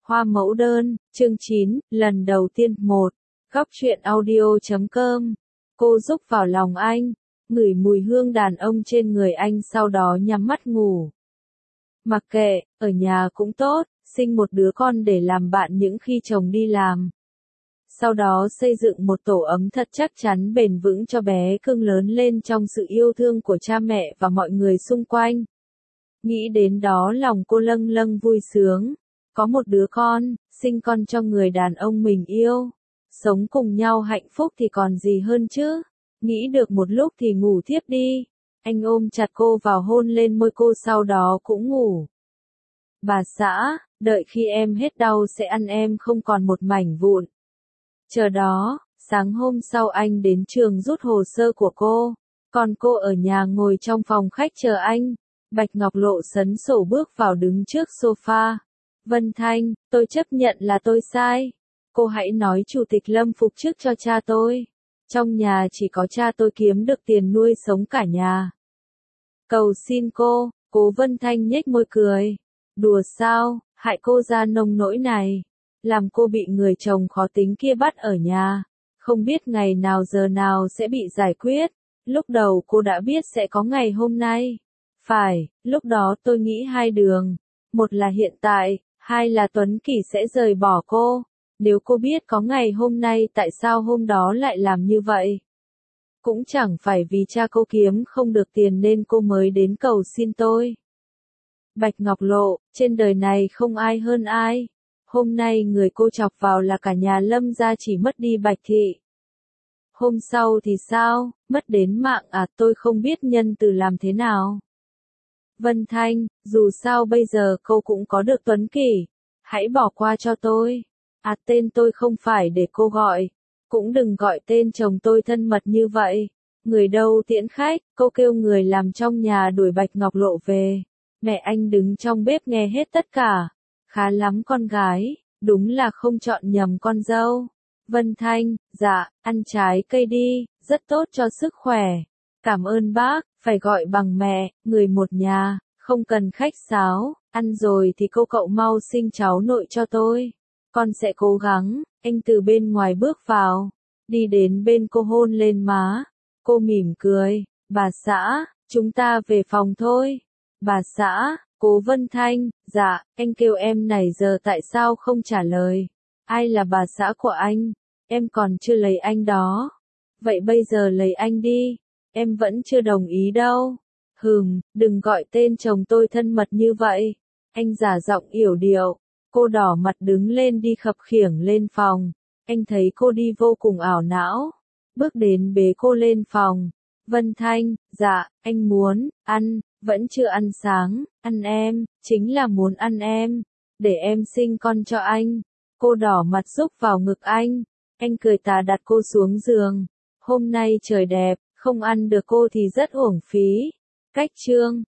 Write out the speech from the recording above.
Hoa mẫu đơn, chương 9, lần đầu tiên 1. Góc truyện audio.com. Cô rúc vào lòng anh, ngửi mùi hương đàn ông trên người anh sau đó nhắm mắt ngủ. Mặc kệ, ở nhà cũng tốt, sinh một đứa con để làm bạn những khi chồng đi làm. Sau đó xây dựng một tổ ấm thật chắc chắn bền vững cho bé cưng lớn lên trong sự yêu thương của cha mẹ và mọi người xung quanh. Nghĩ đến đó lòng cô lâng lâng vui sướng. Có một đứa con, sinh con cho người đàn ông mình yêu. Sống cùng nhau hạnh phúc thì còn gì hơn chứ. Nghĩ được một lúc thì ngủ thiếp đi. Anh ôm chặt cô vào hôn lên môi cô sau đó cũng ngủ. Bà xã, đợi khi em hết đau sẽ ăn em không còn một mảnh vụn. Chờ đó, sáng hôm sau anh đến trường rút hồ sơ của cô. Còn cô ở nhà ngồi trong phòng khách chờ anh. Bạch Ngọc Lộ sấn sổ bước vào đứng trước sofa. Vân Thanh, tôi chấp nhận là tôi sai. Cô hãy nói Chủ tịch Lâm phục chức cho cha tôi. Trong nhà chỉ có cha tôi kiếm được tiền nuôi sống cả nhà. Cầu xin cô, Cố Vân Thanh nhếch môi cười. Đùa sao, hại cô ra nông nỗi này. Làm cô bị người chồng khó tính kia bắt ở nhà. Không biết ngày nào giờ nào sẽ bị giải quyết. Lúc đầu cô đã biết sẽ có ngày hôm nay. Phải, lúc đó tôi nghĩ hai đường. Một là hiện tại, hai là Tuấn Kỳ sẽ rời bỏ cô. Nếu cô biết có ngày hôm nay tại sao hôm đó lại làm như vậy? Cũng chẳng phải vì cha cô kiếm không được tiền nên cô mới đến cầu xin tôi. Bạch Ngọc Lộ, trên đời này không ai hơn ai. Hôm nay người cô chọc vào là cả nhà Lâm gia chỉ mất đi Bạch Thị. Hôm sau thì sao, mất đến mạng à, tôi không biết nhân từ làm thế nào. Vân Thanh, dù sao bây giờ cô cũng có được Tuấn Kỳ. Hãy bỏ qua cho tôi. À, tên tôi không phải để cô gọi. Cũng đừng gọi tên chồng tôi thân mật như vậy. Người đâu tiễn khách, cô kêu người làm trong nhà đuổi Bạch Ngọc Lộ về. Mẹ anh đứng trong bếp nghe hết tất cả. Khá lắm con gái, đúng là không chọn nhầm con dâu. Vân Thanh, dạ, ăn trái cây đi, rất tốt cho sức khỏe. Cảm ơn bác, phải gọi bằng mẹ, người một nhà, không cần khách sáo, ăn rồi thì cô cậu mau sinh cháu nội cho tôi. Con sẽ cố gắng, anh từ bên ngoài bước vào, đi đến bên cô hôn lên má. Cô mỉm cười, bà xã, chúng ta về phòng thôi. Bà xã, Cố Vân Thanh, dạ, anh kêu em này giờ tại sao không trả lời. Ai là bà xã của anh? Em còn chưa lấy anh đó. Vậy bây giờ lấy anh đi. Em vẫn chưa đồng ý đâu. Đừng gọi tên chồng tôi thân mật như vậy. Anh giả giọng yểu điệu. Cô đỏ mặt đứng lên đi khập khiễng lên phòng. Anh thấy cô đi vô cùng ảo não. Bước đến bế cô lên phòng. Vân Thanh, dạ, anh muốn, ăn, vẫn chưa ăn sáng, ăn em, chính là muốn ăn em. Để em sinh con cho anh. Cô đỏ mặt rúc vào ngực anh. Anh cười tà đặt cô xuống giường. Hôm nay trời đẹp, không ăn được cô thì rất uổng phí. Cách chương